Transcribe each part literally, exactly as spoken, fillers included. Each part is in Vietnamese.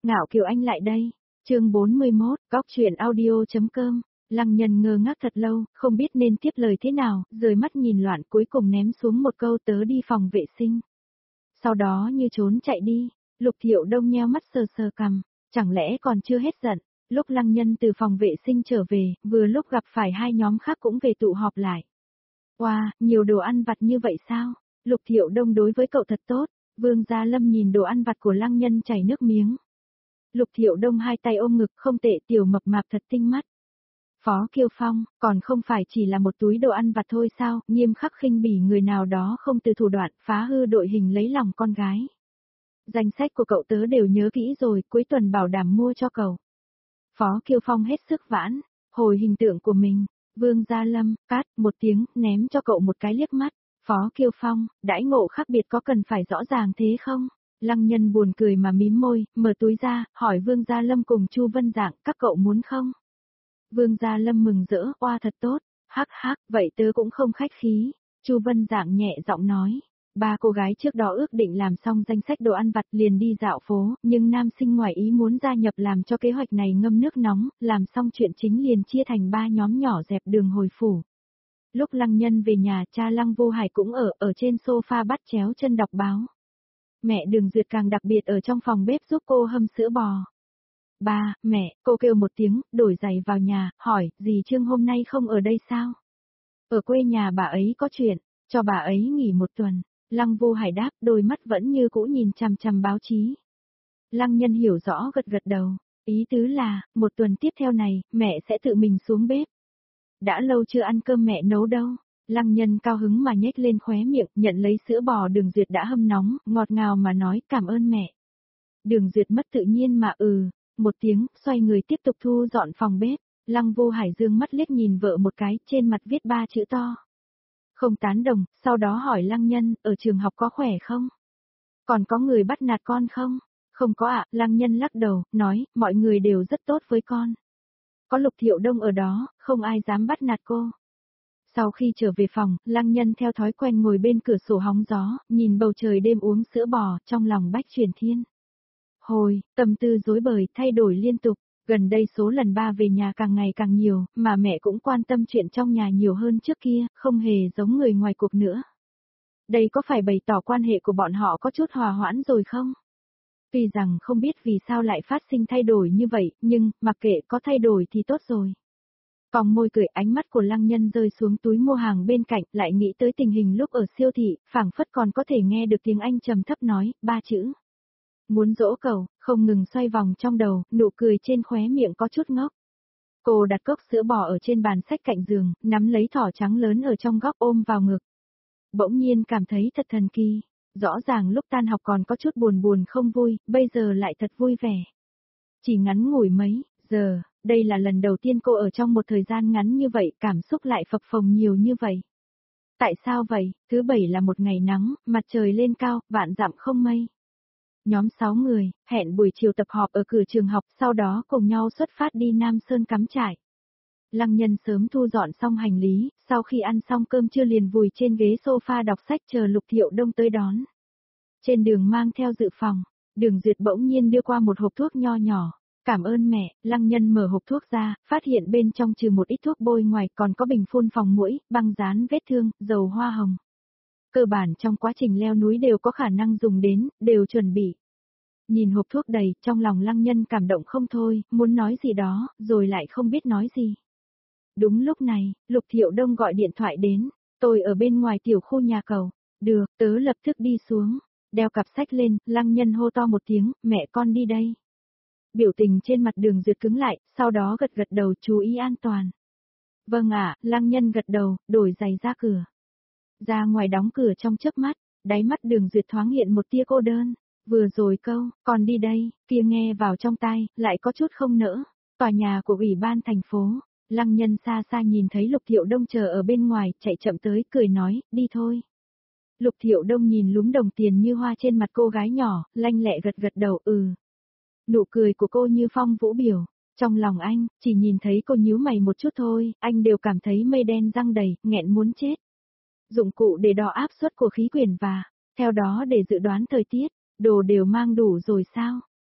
Ngạo Kiều Anh lại đây. Chương bốn mươi mốt, góc truyện audio.com. Lăng Nhân ngơ ngác thật lâu, không biết nên tiếp lời thế nào, rời mắt nhìn loạn cuối cùng ném xuống một câu tớ đi phòng vệ sinh. Sau đó như trốn chạy đi, Lục Thiệu Đông nheo mắt sờ sờ cằm, chẳng lẽ còn chưa hết giận. Lúc Lăng Nhân từ phòng vệ sinh trở về, vừa lúc gặp phải hai nhóm khác cũng về tụ họp lại. Wow, nhiều đồ ăn vặt như vậy sao? Lục Thiệu Đông đối với cậu thật tốt. Vương Gia Lâm nhìn đồ ăn vặt của Lăng Nhân chảy nước miếng. Lục Thiệu Đông hai tay ôm ngực, không tệ, tiểu mập mạp thật tinh mắt. Phó Kiêu Phong, còn không phải chỉ là một túi đồ ăn vặt thôi sao, nghiêm khắc khinh bỉ người nào đó không từ thủ đoạn phá hư đội hình lấy lòng con gái. Danh sách của cậu tớ đều nhớ kỹ rồi, cuối tuần bảo đảm mua cho cậu. Phó Kiêu Phong hết sức vãn, hồi hình tượng của mình. Vương Gia Lâm, cát, một tiếng, ném cho cậu một cái liếc mắt. Phó Kiêu Phong, đãi ngộ khác biệt có cần phải rõ ràng thế không? Lăng Nhân buồn cười mà mím môi, mở túi ra, hỏi Vương Gia Lâm cùng Chu Vân Dạng, các cậu muốn không? Vương Gia Lâm mừng rỡ, oa thật tốt, hắc hắc, vậy tớ cũng không khách khí. Chu Vân Dạng nhẹ giọng nói, ba cô gái trước đó ước định làm xong danh sách đồ ăn vặt liền đi dạo phố, nhưng nam sinh ngoài ý muốn gia nhập làm cho kế hoạch này ngâm nước nóng, làm xong chuyện chính liền chia thành ba nhóm nhỏ dẹp đường hồi phủ. Lúc Lăng Nhân về nhà, cha Lăng Vô Hải cũng ở, ở trên sofa bắt chéo chân đọc báo. Mẹ Đường Duyệt càng đặc biệt ở trong phòng bếp giúp cô hâm sữa bò. Ba, mẹ, cô kêu một tiếng, đổi giày vào nhà, hỏi, dì Trương hôm nay không ở đây sao? Ở quê nhà bà ấy có chuyện, cho bà ấy nghỉ một tuần. Lăng Vô Hải đáp, đôi mắt vẫn như cũ nhìn chằm chằm báo chí. Lăng Nhân hiểu rõ gật gật đầu, ý tứ là, một tuần tiếp theo này, mẹ sẽ tự mình xuống bếp. Đã lâu chưa ăn cơm mẹ nấu đâu. Lăng Nhân cao hứng mà nhếch lên khóe miệng, nhận lấy sữa bò Đường Duyệt đã hâm nóng, ngọt ngào mà nói cảm ơn mẹ. Đường Duyệt mất tự nhiên mà ừ, một tiếng, xoay người tiếp tục thu dọn phòng bếp. Lăng Vô Hải dương mắt liếc nhìn vợ một cái, trên mặt viết ba chữ to. Không tán đồng, sau đó hỏi Lăng Nhân, ở trường học có khỏe không? Còn có người bắt nạt con không? Không có ạ, Lăng Nhân lắc đầu, nói, mọi người đều rất tốt với con. Có Lục Thiệu Đông ở đó, không ai dám bắt nạt cô. Sau khi trở về phòng, Lăng Nhân theo thói quen ngồi bên cửa sổ hóng gió, nhìn bầu trời đêm uống sữa bò, trong lòng bách truyền thiên. Hồi, tâm tư rối bời, thay đổi liên tục, gần đây số lần ba về nhà càng ngày càng nhiều, mà mẹ cũng quan tâm chuyện trong nhà nhiều hơn trước kia, không hề giống người ngoài cuộc nữa. Đây có phải bày tỏ quan hệ của bọn họ có chút hòa hoãn rồi không? Tuy rằng không biết vì sao lại phát sinh thay đổi như vậy, nhưng, mặc kệ có thay đổi thì tốt rồi. Còng môi cười, ánh mắt của Lăng Nhân rơi xuống túi mua hàng bên cạnh, lại nghĩ tới tình hình lúc ở siêu thị, phảng phất còn có thể nghe được tiếng Anh trầm thấp nói, ba chữ. Muốn dỗ cầu, không ngừng xoay vòng trong đầu, nụ cười trên khóe miệng có chút ngốc. Cô đặt cốc sữa bò ở trên bàn sách cạnh giường, nắm lấy thỏ trắng lớn ở trong góc ôm vào ngực. Bỗng nhiên cảm thấy thật thần kỳ, rõ ràng lúc tan học còn có chút buồn buồn không vui, bây giờ lại thật vui vẻ. Chỉ ngắn ngủi mấy giờ, đây là lần đầu tiên cô ở trong một thời gian ngắn như vậy, cảm xúc lại phập phồng nhiều như vậy. Tại sao vậy? Thứ bảy là một ngày nắng, mặt trời lên cao, vạn dặm không mây. Nhóm sáu người, hẹn buổi chiều tập họp ở cửa trường học, sau đó cùng nhau xuất phát đi Nam Sơn cắm trại. Lăng Nhân sớm thu dọn xong hành lý, sau khi ăn xong cơm trưa liền vùi trên ghế sofa đọc sách chờ Lục Thiệu Đông tới đón. Trên đường mang theo dự phòng, Đường Duyệt bỗng nhiên đưa qua một hộp thuốc nho nhỏ. Cảm ơn mẹ. Lăng Nhân mở hộp thuốc ra, phát hiện bên trong trừ một ít thuốc bôi ngoài còn có bình phun phòng muỗi, băng dán vết thương, dầu hoa hồng. Cơ bản trong quá trình leo núi đều có khả năng dùng đến, đều chuẩn bị. Nhìn hộp thuốc đầy, trong lòng Lăng Nhân cảm động không thôi, muốn nói gì đó, rồi lại không biết nói gì. Đúng lúc này, Lục Thiệu Đông gọi điện thoại đến, tôi ở bên ngoài tiểu khu nhà cầu. Được, tớ lập tức đi xuống. Đeo cặp sách lên, Lăng Nhân hô to một tiếng, mẹ con đi đây. Biểu tình trên mặt Đường Duyệt cứng lại, sau đó gật gật đầu, chú ý an toàn. Vâng ạ, Lăng Nhân gật đầu, đổi giày ra cửa. Ra ngoài đóng cửa trong chớp mắt, đáy mắt Đường Duyệt thoáng hiện một tia cô đơn. Vừa rồi câu, con đi đây, kia nghe vào trong tai, lại có chút không nỡ. Tòa nhà của ủy ban thành phố, Lăng Nhân xa xa nhìn thấy Lục Thiệu Đông chờ ở bên ngoài, chạy chậm tới, cười nói, đi thôi. Lục Thiệu Đông nhìn lúm đồng tiền như hoa trên mặt cô gái nhỏ, lanh lẹ gật gật đầu, ừ. Nụ cười của cô như phong vũ biểu, trong lòng anh, chỉ nhìn thấy cô nhíu mày một chút thôi, anh đều cảm thấy mây đen răng đầy, nghẹn muốn chết. Dụng cụ để đo áp suất của khí quyển và, theo đó để dự đoán thời tiết, đồ đều mang đủ rồi sao?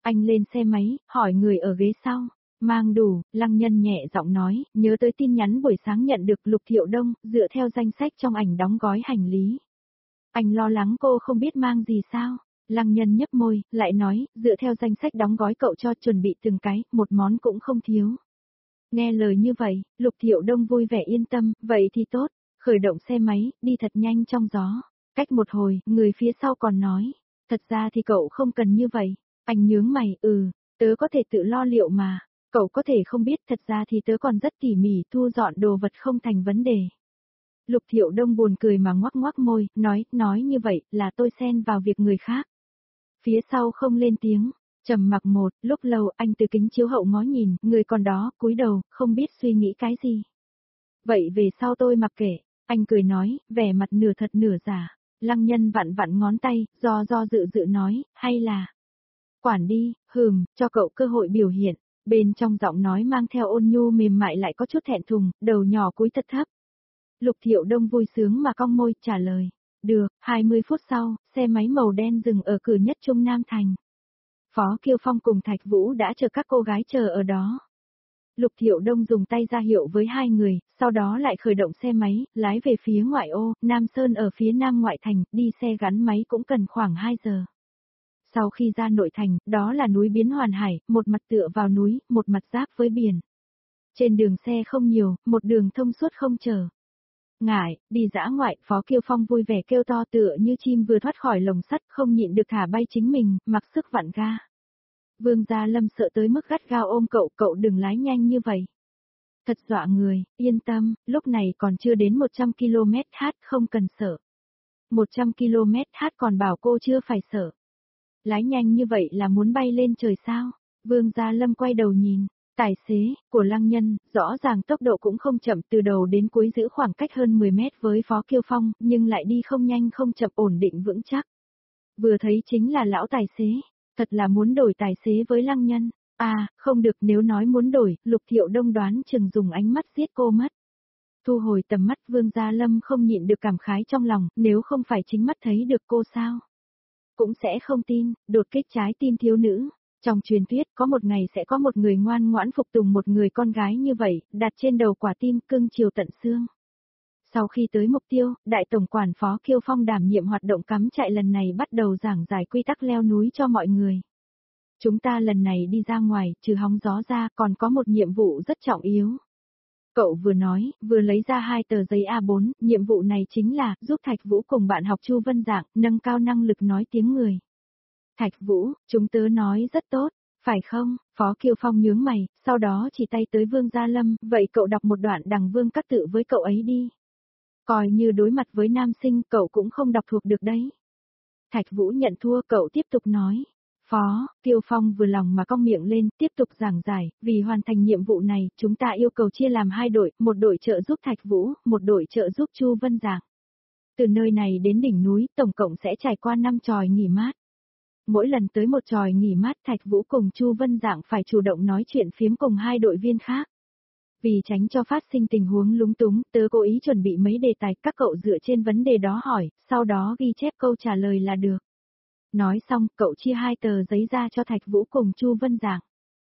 Anh lên xe máy, hỏi người ở ghế sau. Mang đủ, Lăng Nhân nhẹ giọng nói, nhớ tới tin nhắn buổi sáng nhận được Lục Thiệu Đông, dựa theo danh sách trong ảnh đóng gói hành lý. Anh lo lắng cô không biết mang gì sao? Lăng Nhân nhấp môi, lại nói, dựa theo danh sách đóng gói cậu cho chuẩn bị từng cái, một món cũng không thiếu. Nghe lời như vậy, Lục Thiệu Đông vui vẻ yên tâm, vậy thì tốt, khởi động xe máy, đi thật nhanh trong gió. Cách một hồi, người phía sau còn nói, thật ra thì cậu không cần như vậy. Anh nhướng mày, ừ, tớ có thể tự lo liệu mà. Cậu có thể không biết, thật ra thì tớ còn rất tỉ mỉ thu dọn đồ vật không thành vấn đề. Lục Thiệu Đông buồn cười mà ngoắc ngoắc môi, nói, nói như vậy là tôi xen vào việc người khác. Phía sau không lên tiếng, trầm mặc một, lúc lâu anh từ kính chiếu hậu ngó nhìn, người còn đó, cúi đầu, không biết suy nghĩ cái gì. Vậy về sau tôi mặc kệ, anh cười nói, vẻ mặt nửa thật nửa giả. Lăng Nhân vặn vặn ngón tay, do do dự dự nói, hay là... Quản đi, hừm, cho cậu cơ hội biểu hiện. Bên trong giọng nói mang theo ôn nhu mềm mại lại có chút thẹn thùng, đầu nhỏ cúi thật thấp. Lục Thiệu Đông vui sướng mà cong môi, trả lời. Được, hai mươi phút sau, xe máy màu đen dừng ở cửa nhất Trung Nam Thành. Phó Kiêu Phong cùng Thạch Vũ đã chờ các cô gái chờ ở đó. Lục Thiệu Đông dùng tay ra hiệu với hai người, sau đó lại khởi động xe máy, lái về phía ngoại ô, Nam Sơn ở phía nam ngoại thành, đi xe gắn máy cũng cần khoảng hai giờ. Sau khi ra nội thành, đó là núi Biến Hoàn Hải, một mặt tựa vào núi, một mặt giáp với biển. Trên đường xe không nhiều, một đường thông suốt không chờ. Ngại, đi dã ngoại, Phó Kiêu Phong vui vẻ kêu to tựa như chim vừa thoát khỏi lồng sắt, không nhịn được thả bay chính mình, mặc sức vặn ga. Vương Gia Lâm sợ tới mức gắt gao ôm cậu, cậu đừng lái nhanh như vậy. Thật dọa người, yên tâm, lúc này còn chưa đến một trăm ki lô mét h không cần sợ. một trăm ki lô mét h còn bảo cô chưa phải sợ. Lái nhanh như vậy là muốn bay lên trời sao? Vương Gia Lâm quay đầu nhìn, tài xế của Lăng Nhân, rõ ràng tốc độ cũng không chậm, từ đầu đến cuối giữ khoảng cách hơn mười mét với Phó Kiêu Phong, nhưng lại đi không nhanh không chậm, ổn định vững chắc. Vừa thấy chính là lão tài xế, thật là muốn đổi tài xế với Lăng Nhân. À, không được, nếu nói muốn đổi, Lục Thiệu Đông đoán chừng dùng ánh mắt giết cô mất. Thu hồi tầm mắt, Vương Gia Lâm không nhịn được cảm khái trong lòng, nếu không phải chính mắt thấy được cô sao? Cũng sẽ không tin, đột kích trái tim thiếu nữ. Trong truyền thuyết, có một ngày sẽ có một người ngoan ngoãn phục tùng một người con gái như vậy, đặt trên đầu quả tim cưng chiều tận xương. Sau khi tới mục tiêu, Đại Tổng quản Phó Kiêu Phong đảm nhiệm hoạt động cắm trại lần này bắt đầu giảng giải quy tắc leo núi cho mọi người. Chúng ta lần này đi ra ngoài, trừ hóng gió ra, còn có một nhiệm vụ rất trọng yếu. Cậu vừa nói, vừa lấy ra hai tờ giấy a bốn, nhiệm vụ này chính là giúp Thạch Vũ cùng bạn học Chu Vân Dạng nâng cao năng lực nói tiếng người. Thạch Vũ, chúng tớ nói rất tốt, phải không? Phó Kiêu Phong nhướng mày, sau đó chỉ tay tới Vương Gia Lâm, vậy cậu đọc một đoạn đằng Vương Các Tự với cậu ấy đi. Coi như đối mặt với nam sinh cậu cũng không đọc thuộc được đấy. Thạch Vũ nhận thua, cậu tiếp tục nói. Phó, Kiêu Phong vừa lòng mà cong miệng lên, tiếp tục giảng giải, vì hoàn thành nhiệm vụ này, chúng ta yêu cầu chia làm hai đội, một đội trợ giúp Thạch Vũ, một đội trợ giúp Chu Vân Dạng. Từ nơi này đến đỉnh núi, tổng cộng sẽ trải qua năm chòi nghỉ mát. Mỗi lần tới một chòi nghỉ mát, Thạch Vũ cùng Chu Vân Dạng phải chủ động nói chuyện phiếm cùng hai đội viên khác. Vì tránh cho phát sinh tình huống lúng túng, tớ cố ý chuẩn bị mấy đề tài, các cậu dựa trên vấn đề đó hỏi, sau đó ghi chép câu trả lời là được. Nói xong, cậu chia hai tờ giấy ra cho Thạch Vũ cùng Chu Vân Dạng.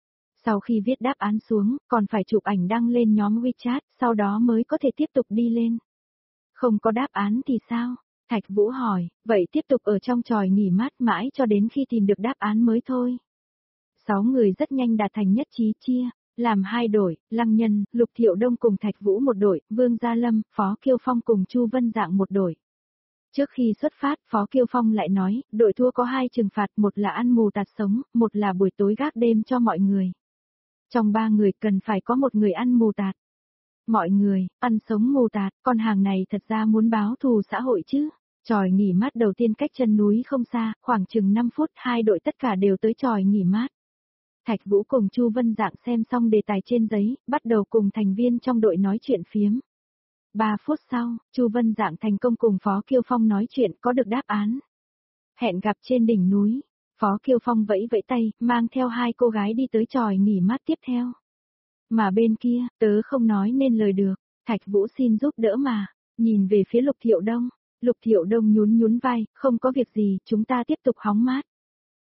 Sau khi viết đáp án xuống, còn phải chụp ảnh đăng lên nhóm WeChat, sau đó mới có thể tiếp tục đi lên. Không có đáp án thì sao? Thạch Vũ hỏi, vậy tiếp tục ở trong chòi nghỉ mát mãi cho đến khi tìm được đáp án mới thôi. Sáu người rất nhanh đạt thành nhất trí chia, làm hai đội, Lăng Nhân, Lục Thiệu Đông cùng Thạch Vũ một đội, Vương Gia Lâm, Phó Kiêu Phong cùng Chu Vân Dạng một đội. Trước khi xuất phát, Phó Kiêu Phong lại nói, đội thua có hai trừng phạt, một là ăn mù tạt sống, một là buổi tối gác đêm cho mọi người. Trong ba người cần phải có một người ăn mù tạt. Mọi người, ăn sống mù tạt, con hàng này thật ra muốn báo thù xã hội chứ. Chòi nghỉ mát đầu tiên cách chân núi không xa, khoảng chừng năm phút, hai đội tất cả đều tới chòi nghỉ mát. Thạch Vũ cùng Chu Vân Dạng xem xong đề tài trên giấy, bắt đầu cùng thành viên trong đội nói chuyện phiếm. Ba phút sau, Chu Vân Dạng thành công cùng Phó Kiêu Phong nói chuyện, có được đáp án. Hẹn gặp trên đỉnh núi. Phó Kiêu Phong vẫy vẫy tay, mang theo hai cô gái đi tới chòi nghỉ mát tiếp theo. Mà bên kia, tớ không nói nên lời được, Thạch Vũ xin giúp đỡ mà, nhìn về phía Lục Thiệu Đông. Lục Thiệu Đông nhún nhún vai, không có việc gì, chúng ta tiếp tục hóng mát.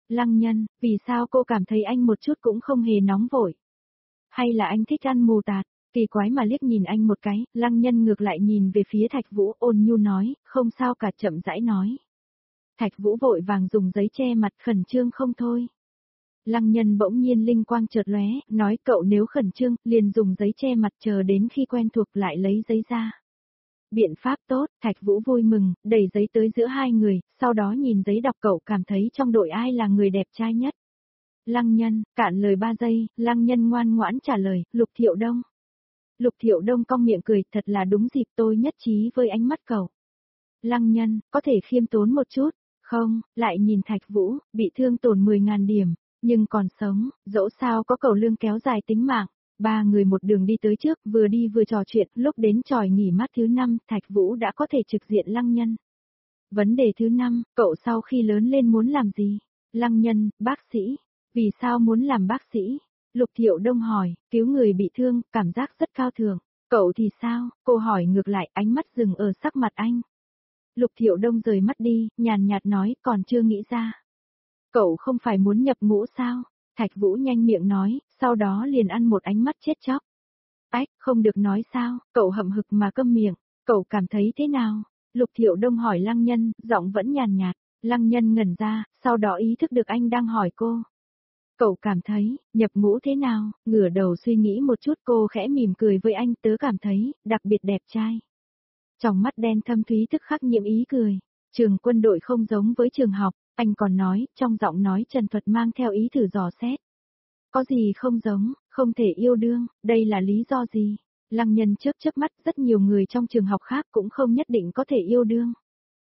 Lăng Nhân, vì sao cô cảm thấy anh một chút cũng không hề nóng vội? Hay là anh thích ăn mù tạt? Kỳ quái mà liếc nhìn anh một cái, Lăng Nhân ngược lại nhìn về phía Thạch Vũ ôn nhu nói, không sao cả chậm rãi nói. Thạch Vũ vội vàng dùng giấy che mặt khẩn trương không thôi. Lăng Nhân bỗng nhiên linh quang chợt lóe, nói cậu nếu khẩn trương, liền dùng giấy che mặt chờ đến khi quen thuộc lại lấy giấy ra. Biện pháp tốt, Thạch Vũ vui mừng, đẩy giấy tới giữa hai người, sau đó nhìn giấy đọc cậu cảm thấy trong đội ai là người đẹp trai nhất. Lăng Nhân, cạn lời ba giây, Lăng Nhân ngoan ngoãn trả lời, Lục Thiệu Đông. Lục Thiệu Đông cong miệng cười, thật là đúng dịp tôi nhất trí với ánh mắt cậu. Lăng Nhân, có thể khiêm tốn một chút, không, lại nhìn Thạch Vũ, bị thương tổn mười ngàn điểm, nhưng còn sống, dẫu sao có cầu lương kéo dài tính mạng. Ba người một đường đi tới trước, vừa đi vừa trò chuyện, lúc đến tròi nghỉ mát thứ năm, Thạch Vũ đã có thể trực diện Lăng Nhân. Vấn đề thứ năm, cậu sau khi lớn lên muốn làm gì? Lăng Nhân, bác sĩ. Vì sao muốn làm bác sĩ? Lục Thiệu Đông hỏi, cứu người bị thương, cảm giác rất cao thượng. Cậu thì sao? Cô hỏi ngược lại, ánh mắt dừng ở sắc mặt anh. Lục Thiệu Đông rời mắt đi, nhàn nhạt nói, còn chưa nghĩ ra. Cậu không phải muốn nhập ngũ sao? Thạch Vũ nhanh miệng nói, sau đó liền ăn một ánh mắt chết chóc. Ách, không được nói sao, cậu hậm hực mà câm miệng, cậu cảm thấy thế nào? Lục Thiệu Đông hỏi Lăng Nhân, giọng vẫn nhàn nhạt, Lăng Nhân ngẩn ra, sau đó ý thức được anh đang hỏi cô. Cậu cảm thấy, nhập ngũ thế nào? Ngửa đầu suy nghĩ một chút cô khẽ mỉm cười với anh, tớ cảm thấy, đặc biệt đẹp trai. Trong mắt đen thâm thúy tức khắc nhiễm ý cười, trường quân đội không giống với trường học, anh còn nói, trong giọng nói trần thuật mang theo ý thử dò xét. Có gì không giống, không thể yêu đương, đây là lý do gì? Lăng Nhân chớp chớp mắt, rất nhiều người trong trường học khác cũng không nhất định có thể yêu đương.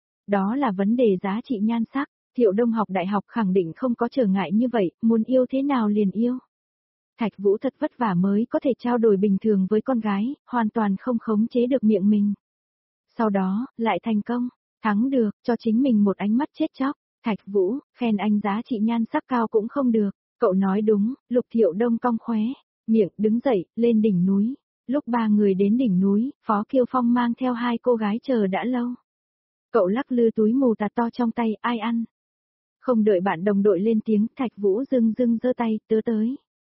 Đó là vấn đề giá trị nhan sắc, Thiệu Đông học đại học khẳng định không có trở ngại như vậy, muốn yêu thế nào liền yêu. Thạch Vũ thật vất vả mới có thể trao đổi bình thường với con gái, hoàn toàn không khống chế được miệng mình. Sau đó, lại thành công, thắng được, cho chính mình một ánh mắt chết chóc. Thạch Vũ, khen anh giá trị nhan sắc cao cũng không được. Cậu nói đúng, Lục Thiệu Đông cong khóe, miệng đứng dậy, lên đỉnh núi. Lúc ba người đến đỉnh núi, Phó Kiêu Phong mang theo hai cô gái chờ đã lâu. Cậu lắc lư túi mù tạt to trong tay, ai ăn? Không đợi bạn đồng đội lên tiếng, Thạch Vũ dưng dưng giơ tay, tớ tới.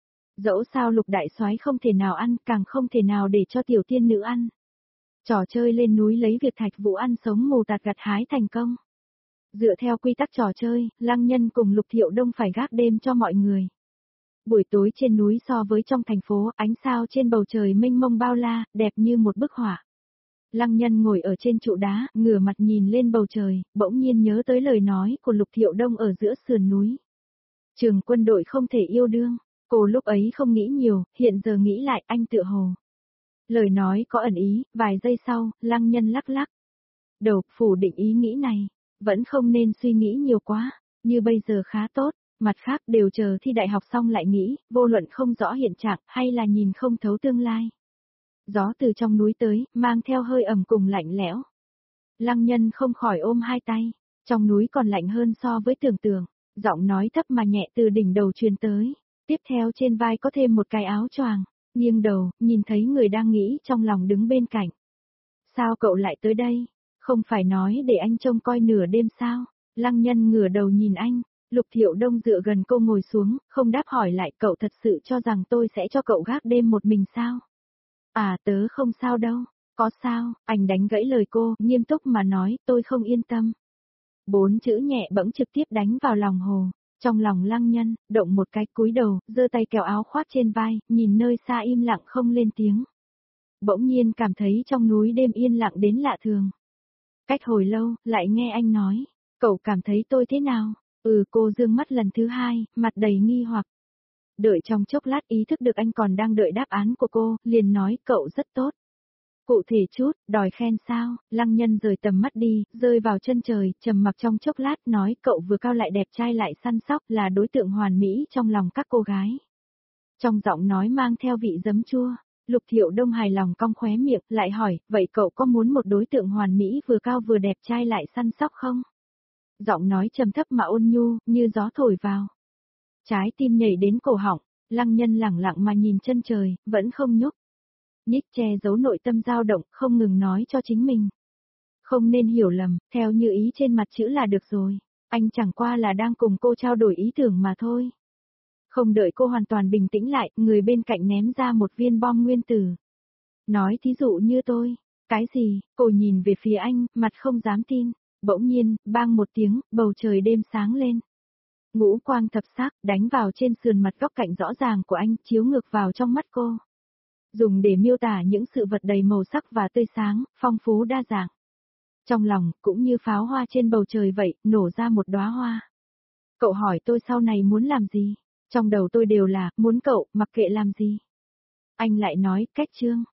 Dẫu sao Lục đại soái không thể nào ăn, càng không thể nào để cho tiểu tiên nữ ăn. Trò chơi lên núi lấy việc Thạch Vũ ăn sống mù tạt gặt hái thành công. Dựa theo quy tắc trò chơi, Lăng Nhân cùng Lục Thiệu Đông phải gác đêm cho mọi người. Buổi tối trên núi so với trong thành phố, ánh sao trên bầu trời mênh mông bao la, đẹp như một bức họa. Lăng Nhân ngồi ở trên trụ đá, ngửa mặt nhìn lên bầu trời, bỗng nhiên nhớ tới lời nói của Lục Thiệu Đông ở giữa sườn núi. Trường quân đội không thể yêu đương, cô lúc ấy không nghĩ nhiều, hiện giờ nghĩ lại anh tựa hồ. Lời nói có ẩn ý, vài giây sau, Lăng Nhân lắc lắc. Đầu phủ định ý nghĩ này, vẫn không nên suy nghĩ nhiều quá, như bây giờ khá tốt, mặt khác đều chờ thi đại học xong lại nghĩ, vô luận không rõ hiện trạng hay là nhìn không thấu tương lai. Gió từ trong núi tới, mang theo hơi ẩm cùng lạnh lẽo. Lăng Nhân không khỏi ôm hai tay, trong núi còn lạnh hơn so với tưởng tượng, giọng nói thấp mà nhẹ từ đỉnh đầu truyền tới, tiếp theo trên vai có thêm một cái áo choàng, nghiêng đầu, nhìn thấy người đang nghĩ trong lòng đứng bên cạnh. Sao cậu lại tới đây? Không phải nói để anh trông coi nửa đêm sao? Lăng Nhân ngửa đầu nhìn anh, Lục Thiệu Đông dựa gần cô ngồi xuống, không đáp hỏi lại, cậu thật sự cho rằng tôi sẽ cho cậu gác đêm một mình sao? À tớ không sao đâu, có sao, anh đánh gãy lời cô, nghiêm túc mà nói, tôi không yên tâm. Bốn chữ nhẹ bẫng trực tiếp đánh vào lòng hồ, trong lòng Lăng Nhân, động một cái cúi đầu, giơ tay kéo áo khoác trên vai, nhìn nơi xa im lặng không lên tiếng. Bỗng nhiên cảm thấy trong núi đêm yên lặng đến lạ thường. Cách hồi lâu, lại nghe anh nói, cậu cảm thấy tôi thế nào? Ừ, cô dương mắt lần thứ hai, mặt đầy nghi hoặc. Đợi trong chốc lát ý thức được anh còn đang đợi đáp án của cô, liền nói cậu rất tốt. Cụ thể chút, đòi khen sao? Lăng Nhân rời tầm mắt đi, rơi vào chân trời, trầm mặc trong chốc lát nói cậu vừa cao lại đẹp trai lại săn sóc là đối tượng hoàn mỹ trong lòng các cô gái. Trong giọng nói mang theo vị giấm chua. Lục Thiệu Đông hài lòng cong khóe miệng, lại hỏi, vậy cậu có muốn một đối tượng hoàn mỹ vừa cao vừa đẹp trai lại săn sóc không? Giọng nói trầm thấp mà ôn nhu, như gió thổi vào. Trái tim nhảy đến cổ họng, Lăng Nhân lẳng lặng mà nhìn chân trời, vẫn không nhúc. Nhích che giấu nội tâm dao động, không ngừng nói cho chính mình. Không nên hiểu lầm, theo như ý trên mặt chữ là được rồi. Anh chẳng qua là đang cùng cô trao đổi ý tưởng mà thôi. Không đợi cô hoàn toàn bình tĩnh lại, người bên cạnh ném ra một viên bom nguyên tử. Nói thí dụ như tôi. Cái gì? Cô nhìn về phía anh, mặt không dám tin. Bỗng nhiên, bang một tiếng, bầu trời đêm sáng lên. Ngũ quang thập sắc, đánh vào trên sườn mặt góc cạnh rõ ràng của anh, chiếu ngược vào trong mắt cô. Dùng để miêu tả những sự vật đầy màu sắc và tươi sáng, phong phú đa dạng. Trong lòng, cũng như pháo hoa trên bầu trời vậy, nổ ra một đóa hoa. Cậu hỏi tôi sau này muốn làm gì? Trong đầu tôi đều là, muốn cậu, mặc kệ làm gì. Anh lại nói, cách chương.